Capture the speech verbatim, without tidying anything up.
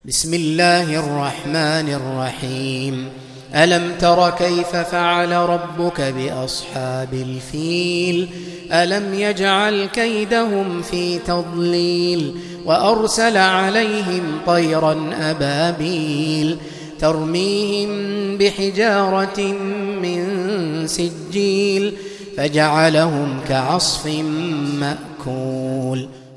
بسم الله الرحمن الرحيم. ألم تر كيف فعل ربك بأصحاب الفيل؟ ألم يجعل كيدهم في تضليل وأرسل عليهم طيرا أبابيل ترميهم بحجارة من سجيل فجعلهم كعصف مأكول.